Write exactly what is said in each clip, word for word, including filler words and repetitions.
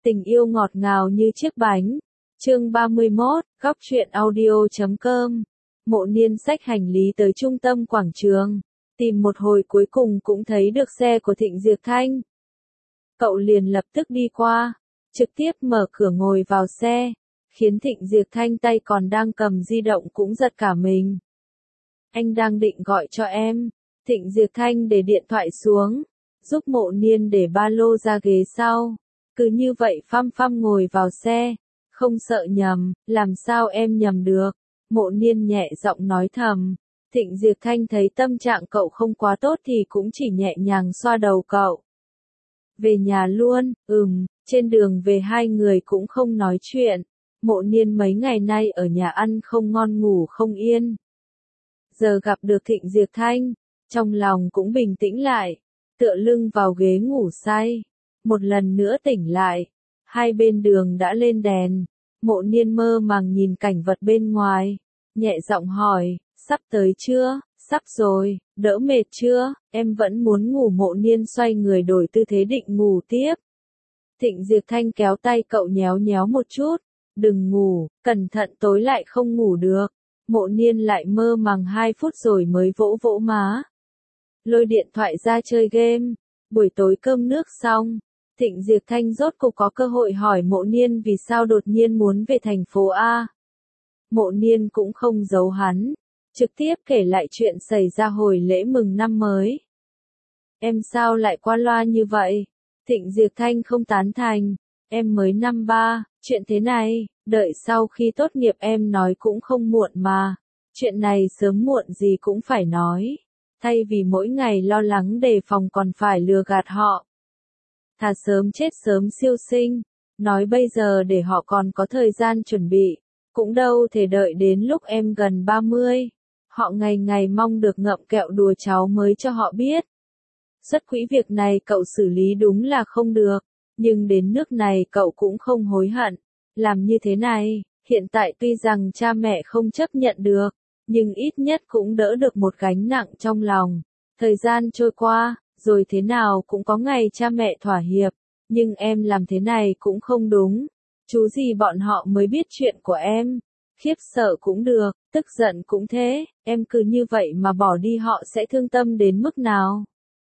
Tình yêu ngọt ngào như chiếc bánh. Chương ba mươi mốt, góc truyện audio chấm com. Mộ Niên xách hành lý tới trung tâm quảng trường. Tìm một hồi cuối cùng cũng thấy được xe của Thịnh Diệp Thanh. Cậu liền lập tức đi qua, trực tiếp mở cửa ngồi vào xe, khiến Thịnh Diệp Thanh tay còn đang cầm di động cũng giật cả mình. Anh đang định gọi cho em. Thịnh Diệp Thanh để điện thoại xuống, giúp Mộ Niên để ba lô ra ghế sau. Cứ như vậy phăm phăm ngồi vào xe, không sợ nhầm, làm sao em nhầm được. Mộ Niên nhẹ giọng nói thầm. Thịnh Diệp Thanh thấy tâm trạng cậu không quá tốt thì cũng chỉ nhẹ nhàng xoa đầu cậu. Về nhà luôn, ừm, trên đường về hai người cũng không nói chuyện. Mộ Niên mấy ngày nay ở nhà ăn không ngon ngủ không yên. Giờ gặp được Thịnh Diệp Thanh, trong lòng cũng bình tĩnh lại, tựa lưng vào ghế ngủ say. Một lần nữa tỉnh lại, hai bên đường đã lên đèn. Mộ Niên mơ màng nhìn cảnh vật bên ngoài, nhẹ giọng hỏi, sắp tới chưa? Sắp rồi, đỡ mệt chưa? Em vẫn muốn ngủ. Mộ Niên xoay người đổi tư thế định ngủ tiếp. Thịnh Diệp Thanh kéo tay cậu nhéo nhéo một chút, đừng ngủ, cẩn thận tối lại không ngủ được. Mộ Niên lại mơ màng hai phút rồi mới vỗ vỗ má. Lôi điện thoại ra chơi game. Buổi tối cơm nước xong, Thịnh Diệp Thanh rốt cục có cơ hội hỏi Mộ Niên vì sao đột nhiên muốn về thành phố A. Mộ Niên cũng không giấu hắn, trực tiếp kể lại chuyện xảy ra hồi lễ mừng năm mới. Em sao lại qua loa như vậy? Thịnh Diệp Thanh không tán thành. Em mới năm ba, chuyện thế này, đợi sau khi tốt nghiệp em nói cũng không muộn mà. Chuyện này sớm muộn gì cũng phải nói. Thay vì mỗi ngày lo lắng đề phòng còn phải lừa gạt họ. Thà sớm chết sớm siêu sinh. Nói bây giờ để họ còn có thời gian chuẩn bị. Cũng đâu thể đợi đến lúc em gần ba mươi. Họ ngày ngày mong được ngậm kẹo đùa cháu mới cho họ biết. Xuất quỹ việc này cậu xử lý đúng là không được. Nhưng đến nước này cậu cũng không hối hận. Làm như thế này, hiện tại tuy rằng cha mẹ không chấp nhận được, nhưng ít nhất cũng đỡ được một gánh nặng trong lòng. Thời gian trôi qua, rồi thế nào cũng có ngày cha mẹ thỏa hiệp. Nhưng em làm thế này cũng không đúng. Chú gì bọn họ mới biết chuyện của em. Khiếp sợ cũng được, tức giận cũng thế. Em cứ như vậy mà bỏ đi họ sẽ thương tâm đến mức nào?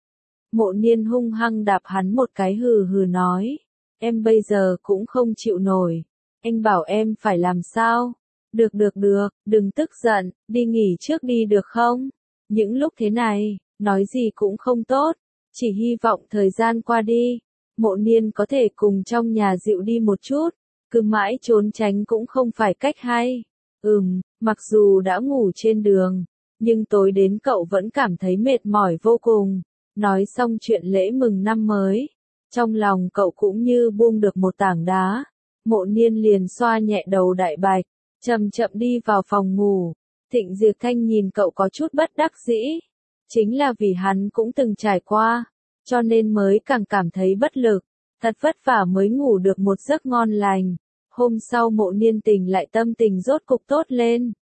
Mộ Niên hung hăng đạp hắn một cái hừ hừ nói. Em bây giờ cũng không chịu nổi. Anh bảo em phải làm sao? Được được được, đừng tức giận, đi nghỉ trước đi được không? Những lúc thế này, nói gì cũng không tốt. Chỉ hy vọng thời gian qua đi, Mộ Niên có thể cùng trong nhà dịu đi một chút. Cứ mãi trốn tránh cũng không phải cách hay. Ừm, mặc dù đã ngủ trên đường, nhưng tối đến cậu vẫn cảm thấy mệt mỏi vô cùng. Nói xong chuyện lễ mừng năm mới, trong lòng cậu cũng như buông được một tảng đá. Mộ Niên liền xoa nhẹ đầu đại bạch, chậm chậm đi vào phòng ngủ. Thịnh Diệp Thanh nhìn cậu có chút bất đắc dĩ. Chính là vì hắn cũng từng trải qua, cho nên mới càng cảm thấy bất lực. Thật vất vả mới ngủ được một giấc ngon lành. Hôm sau Mộ Niên tỉnh lại tâm tình rốt cục tốt lên.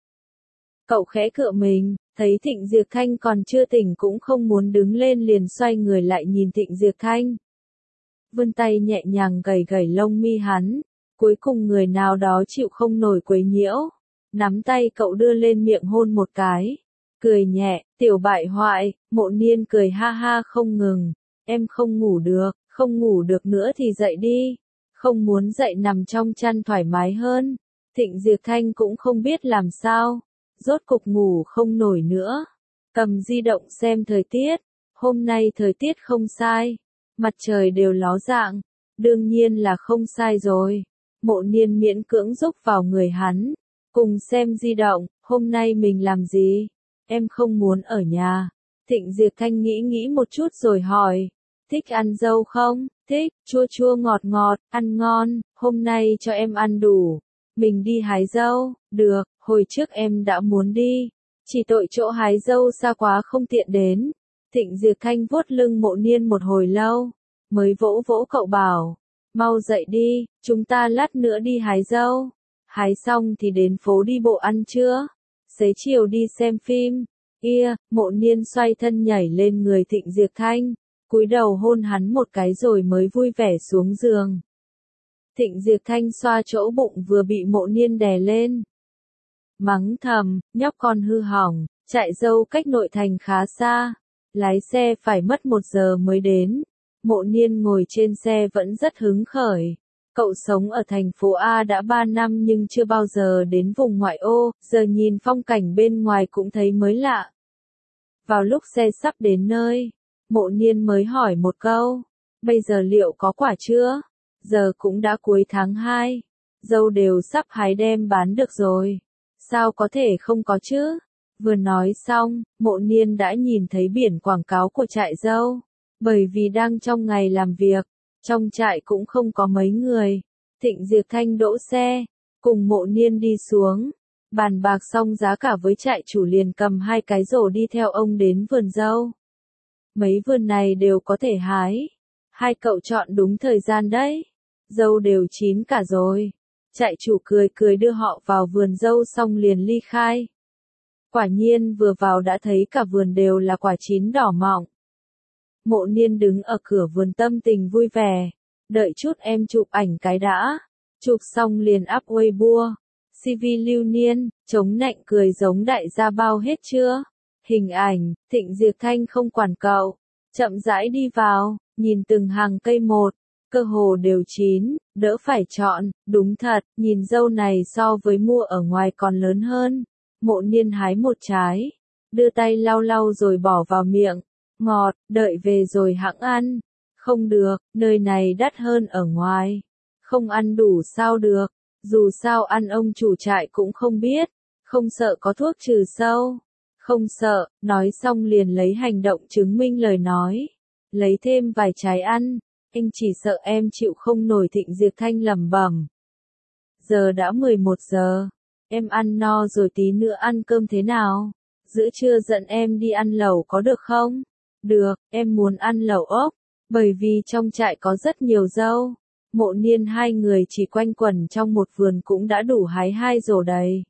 Cậu khẽ cựa mình, thấy Thịnh Diệp Thanh còn chưa tỉnh cũng không muốn đứng lên liền xoay người lại nhìn Thịnh Diệp Thanh. Vươn tay nhẹ nhàng gẩy gẩy lông mi hắn, cuối cùng người nào đó chịu không nổi quấy nhiễu. Nắm tay cậu đưa lên miệng hôn một cái, cười nhẹ, tiểu bại hoại. Mộ Niên cười ha ha không ngừng. Em không ngủ được, không ngủ được nữa thì dậy đi. Không muốn dậy nằm trong chăn thoải mái hơn. Thịnh Diệp Thanh cũng không biết làm sao. Rốt cục ngủ không nổi nữa. Cầm di động xem thời tiết. Hôm nay thời tiết không sai. Mặt trời đều ló dạng. Đương nhiên là không sai rồi. Mộ Niên miễn cưỡng rúc vào người hắn. Cùng xem di động. Hôm nay mình làm gì? Em không muốn ở nhà. Thịnh Diệp Thanh nghĩ nghĩ một chút rồi hỏi. Thích ăn dâu không? Thích, chua chua ngọt ngọt, ăn ngon. Hôm nay cho em ăn đủ. Mình đi hái dâu. Được, hồi trước em đã muốn đi. Chỉ tội chỗ hái dâu xa quá không tiện đến. Thịnh Diệp Thanh vuốt lưng Mộ Niên một hồi lâu. Mới vỗ vỗ cậu bảo. Mau dậy đi, chúng ta lát nữa đi hái dâu. Hái xong thì đến phố đi bộ ăn trưa. Xế chiều đi xem phim. Ia, Mộ Niên xoay thân nhảy lên người Thịnh Diệp Thanh. Cúi đầu hôn hắn một cái rồi mới vui vẻ xuống giường. Thịnh Diệp Thanh xoa chỗ bụng vừa bị Mộ Niên đè lên. Mắng thầm, nhóc con hư hỏng, chạy dâu cách nội thành khá xa. Lái xe phải mất một giờ mới đến. Mộ Niên ngồi trên xe vẫn rất hứng khởi. Cậu sống ở thành phố A đã ba năm nhưng chưa bao giờ đến vùng ngoại ô, giờ nhìn phong cảnh bên ngoài cũng thấy mới lạ. Vào lúc xe sắp đến nơi, Mộ Niên mới hỏi một câu, bây giờ liệu có quả chưa? Giờ cũng đã cuối tháng hai, dâu đều sắp hái đem bán được rồi. Sao có thể không có chứ? Vừa nói xong, Mộ Niên đã nhìn thấy biển quảng cáo của trại dâu. Bởi vì đang trong ngày làm việc, trong trại cũng không có mấy người. Thịnh Diệp Thanh đỗ xe, cùng Mộ Niên đi xuống. Bàn bạc xong giá cả với trại chủ liền cầm hai cái rổ đi theo ông đến vườn dâu. Mấy vườn này đều có thể hái. Hai cậu chọn đúng thời gian đấy. Dâu đều chín cả rồi. Trại chủ cười cười đưa họ vào vườn dâu xong liền ly khai. Quả nhiên vừa vào đã thấy cả vườn đều là quả chín đỏ mọng. Mộ Niên đứng ở cửa vườn tâm tình vui vẻ. Đợi chút em chụp ảnh cái đã. Chụp xong liền up Weibo. xê vê Lưu Niên, chống nạnh cười giống đại gia bao hết chưa? Hình ảnh, Thịnh Diệp Thanh không quản cậu. Chậm rãi đi vào, nhìn từng hàng cây một. Cơ hồ đều chín, đỡ phải chọn, đúng thật, nhìn dâu này so với mua ở ngoài còn lớn hơn. Mộ Niên hái một trái, đưa tay lau lau rồi bỏ vào miệng. Ngọt, đợi về rồi hẵng ăn. Không được, nơi này đắt hơn ở ngoài. Không ăn đủ sao được, dù sao ăn ông chủ trại cũng không biết. Không sợ có thuốc trừ sâu. Không sợ, nói xong liền lấy hành động chứng minh lời nói. Lấy thêm vài trái ăn. Anh chỉ sợ em chịu không nổi. Thịnh Diệp Thanh lẩm bẩm. Giờ đã mười một giờ. Em ăn no rồi tí nữa ăn cơm thế nào? Giữa trưa dẫn em đi ăn lẩu có được không? Được, em muốn ăn lẩu ốc. Bởi vì trong trại có rất nhiều dâu. Mộ Niên hai người chỉ quanh quẩn trong một vườn cũng đã đủ hái hai rổ đầy.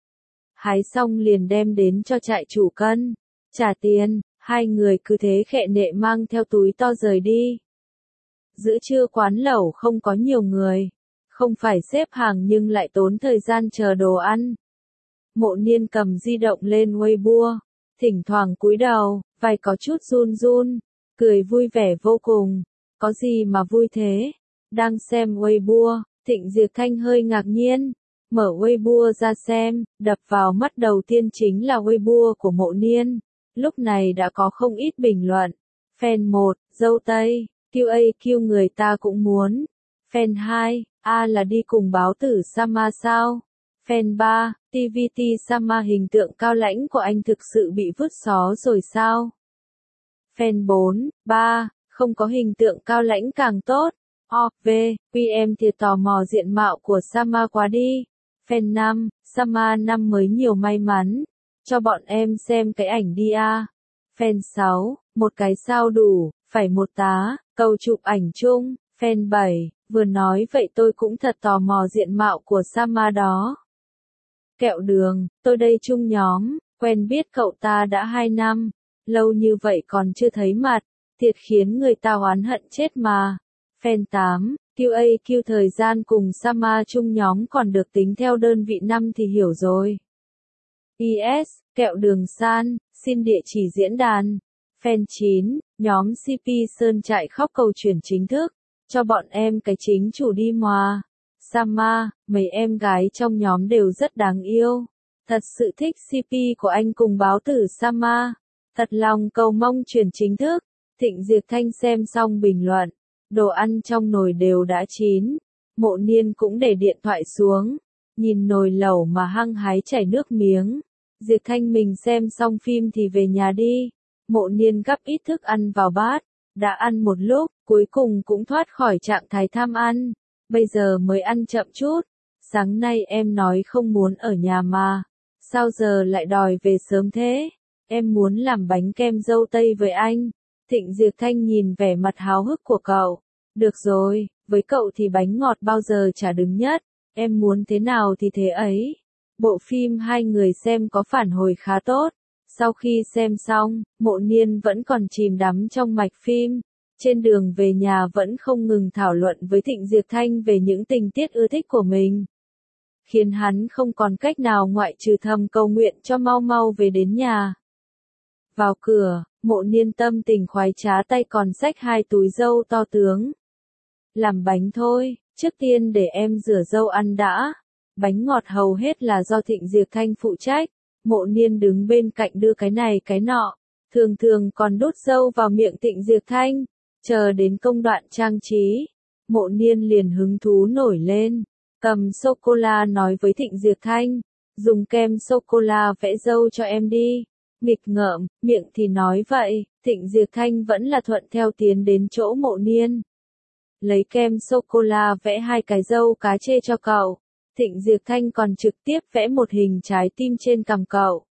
Hái xong liền đem đến cho trại chủ cân. Trả tiền, hai người cứ thế khệ nệ mang theo túi to rời đi. Giữa trưa quán lẩu không có nhiều người. Không phải xếp hàng nhưng lại tốn thời gian chờ đồ ăn. Mộ Niên cầm di động lên Weibo. Thỉnh thoảng cúi đầu, vai có chút run run. Cười vui vẻ vô cùng. Có gì mà vui thế? Đang xem Weibo, Thịnh Diệp Thanh hơi ngạc nhiên. Mở Weibo ra xem, đập vào mắt đầu tiên chính là Weibo của Mộ Niên. Lúc này đã có không ít bình luận. Fan một, dâu Tây, quy a quy người ta cũng muốn. Fan hai, A là đi cùng báo tử Sama sao? Fan ba, tê vê tê Sama hình tượng cao lãnh của anh thực sự bị vứt xó rồi sao? Fan bốn, ba, không có hình tượng cao lãnh càng tốt. O, V, quy em thiệt tò mò diện mạo của Sama quá đi. Fan năm, Sama năm mới nhiều may mắn. Cho bọn em xem cái ảnh đi a. Fan sáu, một cái sao đủ, phải một tá, câu chụp ảnh chung. Fan bảy, vừa nói vậy tôi cũng thật tò mò diện mạo của Sama đó. Kẹo đường, tôi đây chung nhóm, quen biết cậu ta đã hai năm. Lâu như vậy còn chưa thấy mặt, thiệt khiến người ta oán hận chết mà. Fan tám, quy a quy thời gian cùng Sama chung nhóm còn được tính theo đơn vị năm thì hiểu rồi. pê ét, kẹo đường san, xin địa chỉ diễn đàn. Fan chín, nhóm xê pê Sơn Trại khóc cầu chuyển chính thức, cho bọn em cái chính chủ đi mòa. Sama, mấy em gái trong nhóm đều rất đáng yêu. Thật sự thích xê pê của anh cùng báo tử Sama. Thật lòng cầu mong chuyển chính thức. Thịnh Diệp Thanh xem xong bình luận. Đồ ăn trong nồi đều đã chín. Mộ Niên cũng để điện thoại xuống. Nhìn nồi lẩu mà hăng hái chảy nước miếng. Diệp Thanh mình xem xong phim thì về nhà đi. Mộ Niên gắp ít thức ăn vào bát. Đã ăn một lúc, cuối cùng cũng thoát khỏi trạng thái tham ăn. Bây giờ mới ăn chậm chút. Sáng nay em nói không muốn ở nhà mà. Sao giờ lại đòi về sớm thế? Em muốn làm bánh kem dâu tây với anh. Thịnh Diệp Thanh nhìn vẻ mặt háo hức của cậu. Được rồi, với cậu thì bánh ngọt bao giờ chả đứng nhất. Em muốn thế nào thì thế ấy. Bộ phim hai người xem có phản hồi khá tốt. Sau khi xem xong, Mộ Niên vẫn còn chìm đắm trong mạch phim. Trên đường về nhà vẫn không ngừng thảo luận với Thịnh Diệp Thanh về những tình tiết ưa thích của mình. Khiến hắn không còn cách nào ngoại trừ thầm cầu nguyện cho mau mau về đến nhà. Vào cửa, Mộ Niên tâm tình khoái trá tay còn xách hai túi dâu to tướng. Làm bánh thôi, trước tiên để em rửa dâu ăn đã. Bánh ngọt hầu hết là do Thịnh Diệp Thanh phụ trách. Mộ Niên đứng bên cạnh đưa cái này cái nọ. Thường thường còn đút dâu vào miệng Thịnh Diệp Thanh. Chờ đến công đoạn trang trí. Mộ Niên liền hứng thú nổi lên. Cầm sô-cô-la nói với Thịnh Diệp Thanh. Dùng kem sô-cô-la vẽ dâu cho em đi. Nghịch ngợm, miệng thì nói vậy. Thịnh Diệp Thanh vẫn là thuận theo tiến đến chỗ Mộ Niên. Lấy kem sô-cô-la vẽ hai cái dâu cá chê cho cậu. Thịnh Diệp Thanh còn trực tiếp vẽ một hình trái tim trên cằm cậu.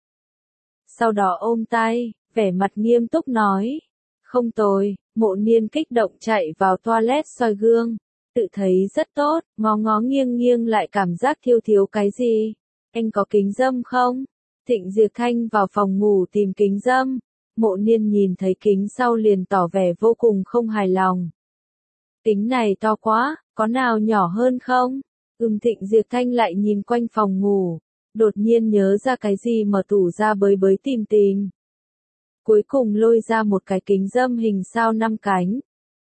Sau đó ôm tay, vẻ mặt nghiêm túc nói. Không tồi. Mộ Niên kích động chạy vào toilet soi gương. Tự thấy rất tốt, ngó ngó nghiêng nghiêng lại cảm giác thiếu thiếu cái gì. Anh có kính râm không? Thịnh Diệp Thanh vào phòng ngủ tìm kính râm. Mộ Niên nhìn thấy kính sau liền tỏ vẻ vô cùng không hài lòng. Kính này to quá, có nào nhỏ hơn không? Ừm Thịnh Diệp Thanh lại nhìn quanh phòng ngủ. Đột nhiên nhớ ra cái gì mở tủ ra bới bới tìm tìm. Cuối cùng lôi ra một cái kính râm hình sao năm cánh.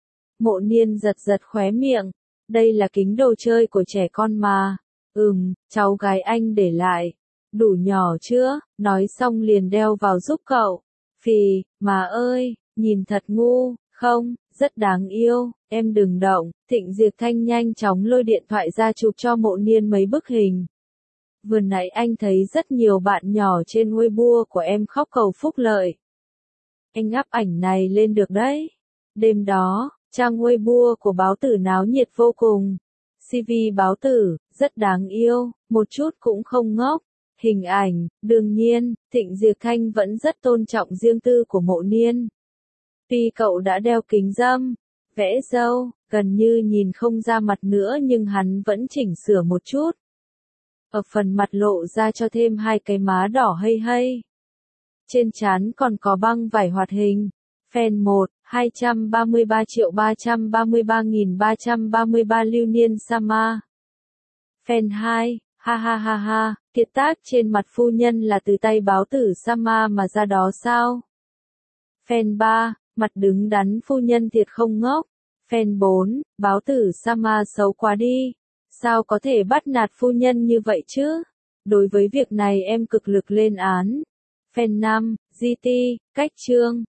Mộ Niên giật giật khóe miệng. Đây là kính đồ chơi của trẻ con mà. Ừm, cháu gái anh để lại. Đủ nhỏ chưa? Nói xong liền đeo vào giúp cậu. Phì, mà ơi, nhìn thật ngu, không, rất đáng yêu, em đừng động. Thịnh Diệp Thanh nhanh chóng lôi điện thoại ra chụp cho Mộ Niên mấy bức hình. Vừa nãy anh thấy rất nhiều bạn nhỏ trên Weibo của em khóc cầu phúc lợi. Anh up ảnh này lên được đấy. Đêm đó, trang Weibo của báo tử náo nhiệt vô cùng. xê vê báo tử, rất đáng yêu, một chút cũng không ngốc. Hình ảnh, đương nhiên, Thịnh Diệp Thanh vẫn rất tôn trọng riêng tư của Mộ Niên. Tuy cậu đã đeo kính râm, vẽ râu, gần như nhìn không ra mặt nữa nhưng hắn vẫn chỉnh sửa một chút. Ở phần mặt lộ ra cho thêm hai cái má đỏ hây hây. Trên trán còn có băng vải hoạt hình. Fan một, hai trăm ba mươi ba triệu ba trăm ba mươi ba nghìn ba trăm ba mươi ba Lưu Niên Sama. Fan hai, ha ha ha ha, kiệt tác trên mặt phu nhân là từ tay báo tử Sama mà ra đó sao? Fan ba, mặt đứng đắn phu nhân thiệt không ngốc. Fan bốn, báo tử Sama xấu quá đi. Sao có thể bắt nạt phu nhân như vậy chứ? Đối với việc này em cực lực lên án. Fan năm, giê tê, cách chương.